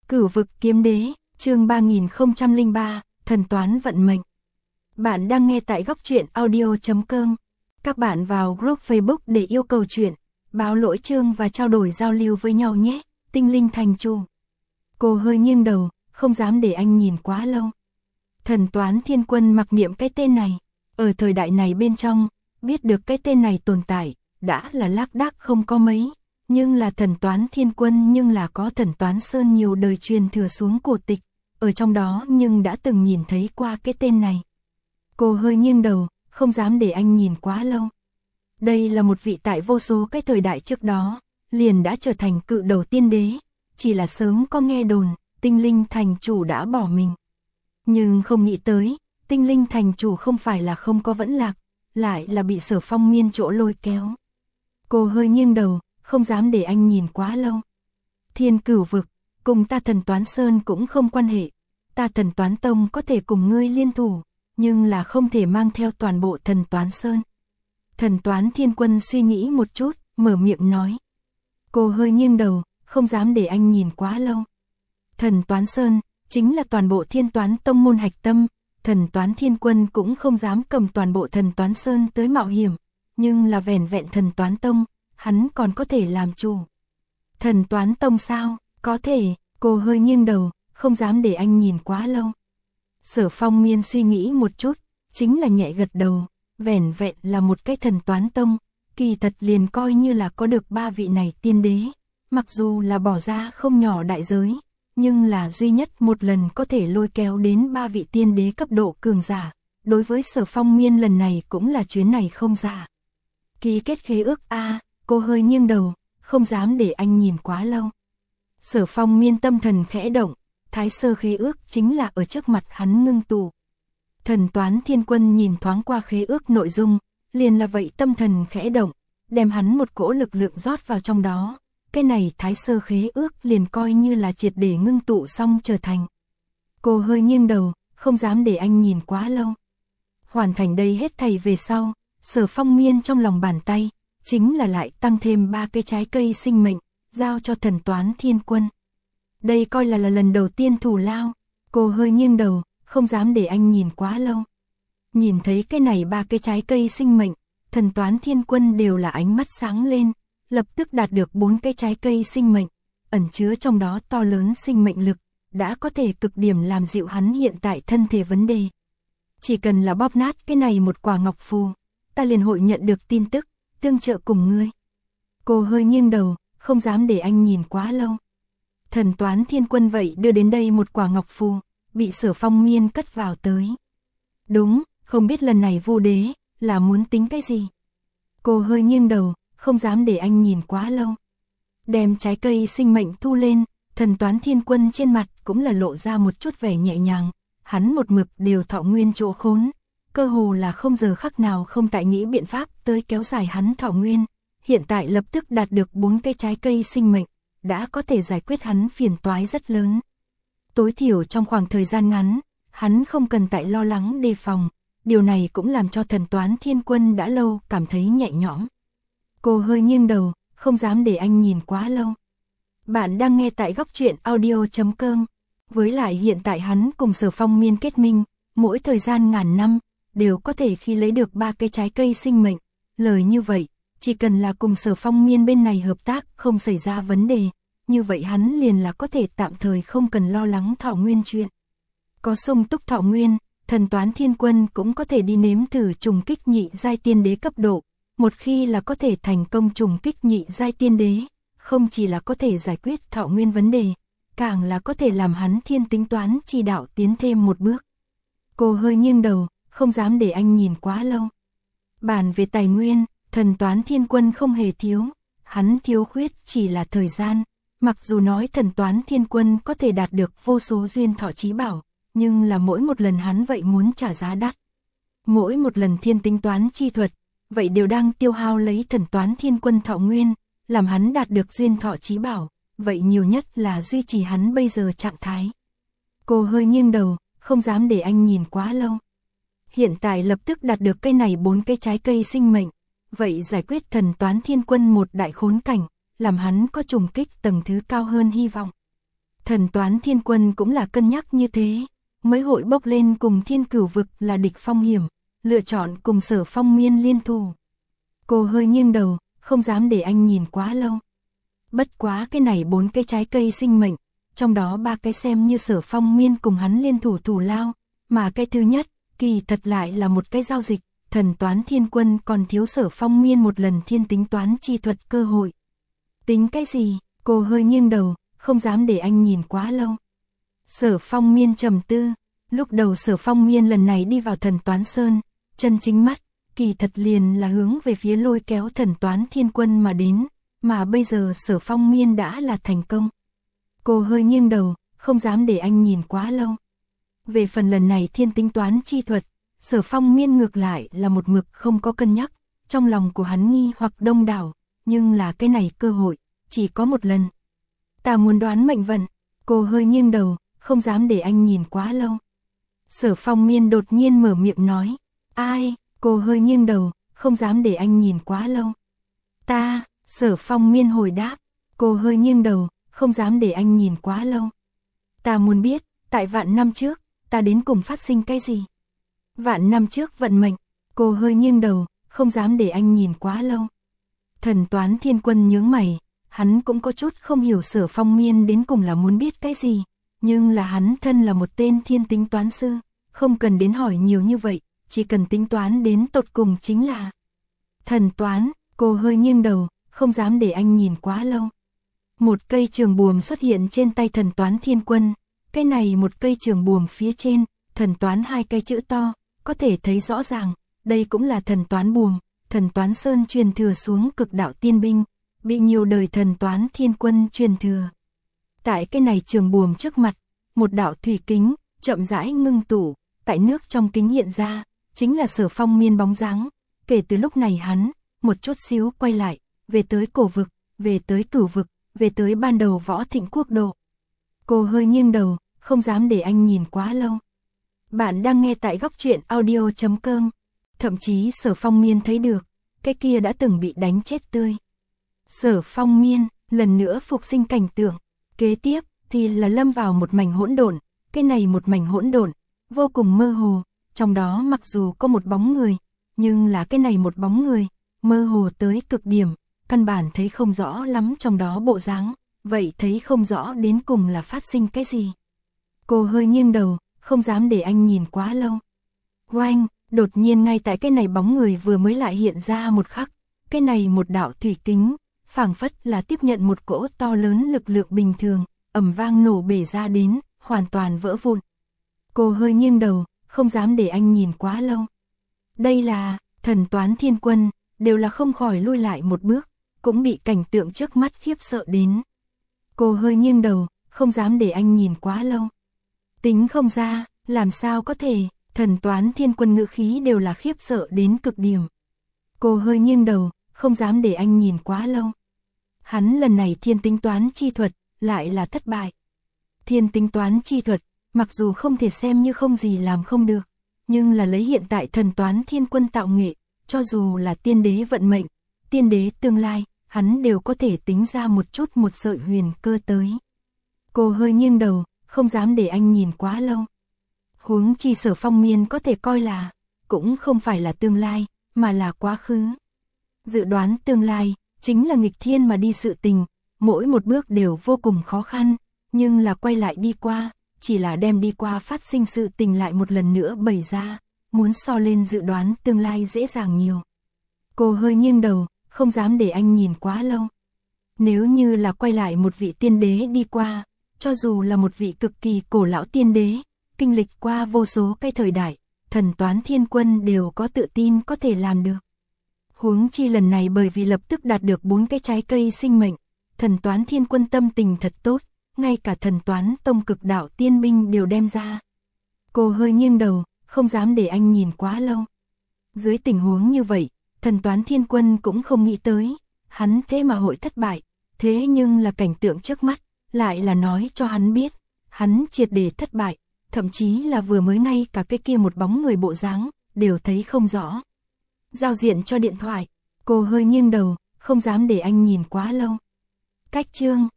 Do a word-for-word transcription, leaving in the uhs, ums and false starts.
Cửu vực kiếm đế, chương ba nghìn không trăm lẻ ba, thần toán vận mệnh. Bạn đang nghe tại góc truyện audio chấm com. Các bạn vào group Facebook để yêu cầu chuyện, báo lỗi chương và trao đổi giao lưu với nhau nhé. Tinh linh thành chủ. Cô hơi nghiêng đầu, không dám để anh nhìn quá lâu. Thần toán thiên quân mặc niệm cái tên này. Ở thời đại này bên trong, biết được cái tên này tồn tại, đã là lác đác không có mấy. Nhưng là thần toán thiên quân nhưng là có thần toán sơn nhiều đời truyền thừa xuống cổ tịch. Ở trong đó nhưng đã từng nhìn thấy qua cái tên này. Cô hơi nghiêng đầu, không dám để anh nhìn quá lâu. Đây là một vị tại vô số cái thời đại trước đó, liền đã trở thành cự đầu tiên đế. Chỉ là sớm có nghe đồn, tinh linh thành chủ đã bỏ mình. Nhưng không nghĩ tới, tinh linh thành chủ không phải là không có vẫn lạc, lại là bị Sở Phong Miên chỗ lôi kéo. Cô hơi nghiêng đầu, không dám để anh nhìn quá lâu. Thiên Cửu vực, cùng ta thần toán sơn cũng không quan hệ. Ta thần toán tông có thể cùng ngươi liên thủ, nhưng là không thể mang theo toàn bộ thần toán sơn. Thần toán thiên quân suy nghĩ một chút, mở miệng nói. Cô hơi nghiêng đầu, không dám để anh nhìn quá lâu. Thần toán sơn, chính là toàn bộ thiên toán tông môn hạch tâm. Thần toán thiên quân cũng không dám cầm toàn bộ thần toán sơn tới mạo hiểm. Nhưng là vẻn vẹn thần toán tông, hắn còn có thể làm chủ. Thần toán tông sao? Có thể. Cô hơi nghiêng đầu, không dám để anh nhìn quá lâu. Sở Phong Miên suy nghĩ một chút, chính là nhẹ gật đầu. Vẻn vẹn là một cái thần toán tông, kỳ thật liền coi như là có được ba vị này tiên đế. Mặc dù là bỏ ra không nhỏ đại giới, nhưng là duy nhất một lần có thể lôi kéo đến ba vị tiên đế cấp độ cường giả. Đối với Sở Phong Miên lần này cũng là chuyến này không giả. Ký kết khế ước a. Cô hơi nghiêng đầu, không dám để anh nhìn quá lâu. Sở Phong Miên tâm thần khẽ động, thái sơ khế ước chính là ở trước mặt hắn ngưng tụ. Thần toán thiên quân nhìn thoáng qua khế ước nội dung, liền là vậy tâm thần khẽ động, đem hắn một cỗ lực lượng rót vào trong đó. Cái này thái sơ khế ước liền coi như là triệt để ngưng tụ xong trở thành. Cô hơi nghiêng đầu, không dám để anh nhìn quá lâu. Hoàn thành đây hết thảy về sau, Sở Phong Miên trong lòng bàn tay, chính là lại tăng thêm ba cái trái cây sinh mệnh, giao cho thần toán thiên quân. Đây coi là là lần đầu tiên thù lao. Cô hơi nghiêng đầu, không dám để anh nhìn quá lâu. Nhìn thấy cái này ba cái trái cây sinh mệnh, thần toán thiên quân đều là ánh mắt sáng lên, lập tức đạt được bốn cái trái cây sinh mệnh, ẩn chứa trong đó to lớn sinh mệnh lực, đã có thể cực điểm làm dịu hắn hiện tại thân thể vấn đề. Chỉ cần là bóp nát cái này một quả ngọc phù, ta liền hội nhận được tin tức, tương trợ cùng ngươi. Cô hơi nghiêng đầu, không dám để anh nhìn quá lâu. Thần toán thiên quân vậy đưa đến đây một quả ngọc phù, bị Sở Phong Miên cất vào tới. Đúng, không biết lần này Vu đế là muốn tính cái gì. Cô hơi nghiêng đầu, không dám để anh nhìn quá lâu. Đem trái cây sinh mệnh thu lên, thần toán thiên quân trên mặt cũng là lộ ra một chút vẻ nhẹ nhàng. Hắn một mực đều thọ nguyên chỗ khốn, cơ hồ là không giờ khắc nào không tại nghĩ biện pháp tới kéo dài hắn thọ nguyên. Hiện tại lập tức đạt được bốn cái trái cây sinh mệnh, đã có thể giải quyết hắn phiền toái rất lớn. Tối thiểu trong khoảng thời gian ngắn, hắn không cần tại lo lắng đề phòng. Điều này cũng làm cho thần toán thiên quân đã lâu cảm thấy nhẹ nhõm. Cô hơi nghiêng đầu, không dám để anh nhìn quá lâu. Bạn đang nghe tại góc truyện audio chấm com. Với lại hiện tại hắn cùng Sở Phong Miên kết minh, mỗi thời gian ngàn năm, đều có thể khi lấy được ba cái trái cây sinh mệnh. Lời như vậy, chỉ cần là cùng Sở Phong Miên bên này hợp tác không xảy ra vấn đề, như vậy hắn liền là có thể tạm thời không cần lo lắng thọ nguyên chuyện. Có sung túc thọ nguyên, thần toán thiên quân cũng có thể đi nếm thử trùng kích nhị giai tiên đế cấp độ. Một khi là có thể thành công trùng kích nhị giai tiên đế, không chỉ là có thể giải quyết thọ nguyên vấn đề, càng là có thể làm hắn thiên tính toán chỉ đạo tiến thêm một bước. Cô hơi nghiêng đầu, không dám để anh nhìn quá lâu. Bàn về tài nguyên, thần toán thiên quân không hề thiếu, hắn thiếu khuyết chỉ là thời gian. Mặc dù nói thần toán thiên quân có thể đạt được vô số duyên thọ chí bảo, nhưng là mỗi một lần hắn vậy muốn trả giá đắt. Mỗi một lần thiên tính toán chi thuật, vậy đều đang tiêu hao lấy thần toán thiên quân thọ nguyên, làm hắn đạt được duyên thọ chí bảo, vậy nhiều nhất là duy trì hắn bây giờ trạng thái. Cô hơi nghiêng đầu, không dám để anh nhìn quá lâu. Hiện tại lập tức đạt được cây này bốn cái trái cây sinh mệnh, vậy giải quyết thần toán thiên quân một đại khốn cảnh, làm hắn có trùng kích tầng thứ cao hơn hy vọng. Thần Toán Thiên Quân cũng là cân nhắc như thế, mới hội bốc lên cùng Thiên Cửu Vực là địch phong hiểm, lựa chọn cùng Sở Phong Miên liên thủ. Cô hơi nghiêng đầu, không dám để anh nhìn quá lâu. Bất quá cái này bốn cái trái cây sinh mệnh, trong đó ba cái xem như Sở Phong Miên cùng hắn liên thủ thủ lao, mà cái thứ nhất, kỳ thật lại là một cái giao dịch, Thần Toán Thiên Quân còn thiếu Sở Phong Miên một lần thiên tính toán chi thuật cơ hội. Tính cái gì? Cô hơi nghiêng đầu, không dám để anh nhìn quá lâu. Sở Phong Miên trầm tư, lúc đầu Sở Phong Miên lần này đi vào Thần Toán Sơn, chân chính mắt, kỳ thật liền là hướng về phía lôi kéo Thần Toán Thiên Quân mà đến, mà bây giờ Sở Phong Miên đã là thành công. Cô hơi nghiêng đầu, không dám để anh nhìn quá lâu. Về phần lần này thiên tính toán chi thuật, Sở Phong Miên ngược lại là một mực không có cân nhắc, trong lòng của hắn nghi hoặc đông đảo, nhưng là cái này cơ hội, chỉ có một lần. Ta muốn đoán mệnh vận, cô hơi nghiêng đầu, không dám để anh nhìn quá lâu. Sở Phong Miên đột nhiên mở miệng nói, ai, cô hơi nghiêng đầu, không dám để anh nhìn quá lâu. Ta, Sở Phong Miên hồi đáp, cô hơi nghiêng đầu, không dám để anh nhìn quá lâu. Ta muốn biết, tại vạn năm trước, ta đến cùng phát sinh cái gì? Vạn năm trước vận mệnh, cô hơi nghiêng đầu, không dám để anh nhìn quá lâu. Thần Toán Thiên Quân nhướng mày, hắn cũng có chút không hiểu Sở Phong Miên đến cùng là muốn biết cái gì, nhưng là hắn thân là một tên thiên tính toán sư, không cần đến hỏi nhiều như vậy, chỉ cần tính toán đến tột cùng chính là thần toán. Cô hơi nghiêng đầu, không dám để anh nhìn quá lâu. Một cây trường buồm xuất hiện trên tay Thần Toán Thiên Quân, cái này một cây trường buồm phía trên, thần toán hai cây chữ to, có thể thấy rõ ràng, đây cũng là thần toán buồm, Thần Toán Sơn truyền thừa xuống cực đạo tiên binh, bị nhiều đời Thần Toán Thiên Quân truyền thừa. Tại cái này trường buồm trước mặt, một đạo thủy kính, chậm rãi ngưng tụ, tại nước trong kính hiện ra, chính là Sở Phong Miên bóng dáng. Kể từ lúc này hắn, một chút xíu quay lại, về tới cổ vực, về tới cửu vực, về tới ban đầu Võ Thịnh Quốc độ. Cô hơi nghiêng đầu, không dám để anh nhìn quá lâu. Bạn đang nghe tại góc truyện audio chấm com. Thậm chí Sở Phong Miên thấy được, cái kia đã từng bị đánh chết tươi. Sở Phong Miên, lần nữa phục sinh cảnh tượng, kế tiếp thì là lâm vào một mảnh hỗn độn, cái này một mảnh hỗn độn, vô cùng mơ hồ, trong đó mặc dù có một bóng người, nhưng là cái này một bóng người, mơ hồ tới cực điểm, căn bản thấy không rõ lắm trong đó bộ dáng, vậy thấy không rõ đến cùng là phát sinh cái gì. Cô hơi nghiêng đầu, không dám để anh nhìn quá lâu. Oanh, đột nhiên ngay tại cái này bóng người vừa mới lại hiện ra một khắc, cái này một đạo thủy kính, phảng phất là tiếp nhận một cỗ to lớn lực lượng bình thường, ầm vang nổ bể ra đến, hoàn toàn vỡ vụn. Cô hơi nghiêng đầu, không dám để anh nhìn quá lâu. Đây là Thần Toán Thiên Quân, đều là không khỏi lui lại một bước, cũng bị cảnh tượng trước mắt khiếp sợ đến. Cô hơi nghiêng đầu, không dám để anh nhìn quá lâu. Tính không ra, làm sao có thể, Thần Toán Thiên Quân ngữ khí đều là khiếp sợ đến cực điểm. Cô hơi nghiêng đầu, không dám để anh nhìn quá lâu. Hắn lần này thiên tính toán chi thuật, lại là thất bại. Thiên tính toán chi thuật, mặc dù không thể xem như không gì làm không được, nhưng là lấy hiện tại Thần Toán Thiên Quân tạo nghệ, cho dù là tiên đế vận mệnh, tiên đế tương lai, hắn đều có thể tính ra một chút một sợi huyền cơ tới. Cô hơi nghiêng đầu, không dám để anh nhìn quá lâu. Huống chi Sở Phong Miên có thể coi là, cũng không phải là tương lai, mà là quá khứ. Dự đoán tương lai, chính là nghịch thiên mà đi sự tình, mỗi một bước đều vô cùng khó khăn, nhưng là quay lại đi qua, chỉ là đem đi qua phát sinh sự tình lại một lần nữa bày ra, muốn so lên dự đoán tương lai dễ dàng nhiều. Cô hơi nghiêng đầu, không dám để anh nhìn quá lâu. Nếu như là quay lại một vị tiên đế đi qua, cho dù là một vị cực kỳ cổ lão tiên đế, kinh lịch qua vô số cái thời đại, Thần Toán Thiên Quân đều có tự tin có thể làm được. Huống chi lần này bởi vì lập tức đạt được bốn cái trái cây sinh mệnh, Thần Toán Thiên Quân tâm tình thật tốt, ngay cả Thần Toán Tông cực đạo tiên binh đều đem ra. Cô hơi nghiêng đầu, không dám để anh nhìn quá lâu. Dưới tình huống như vậy, Thần Toán Thiên Quân cũng không nghĩ tới, hắn thế mà hội thất bại, thế nhưng là cảnh tượng trước mắt, lại là nói cho hắn biết, hắn triệt để thất bại, thậm chí là vừa mới ngay cả cái kia một bóng người bộ dáng, đều thấy không rõ. Giao diện cho điện thoại, cô hơi nghiêng đầu, không dám để anh nhìn quá lâu. Cách chương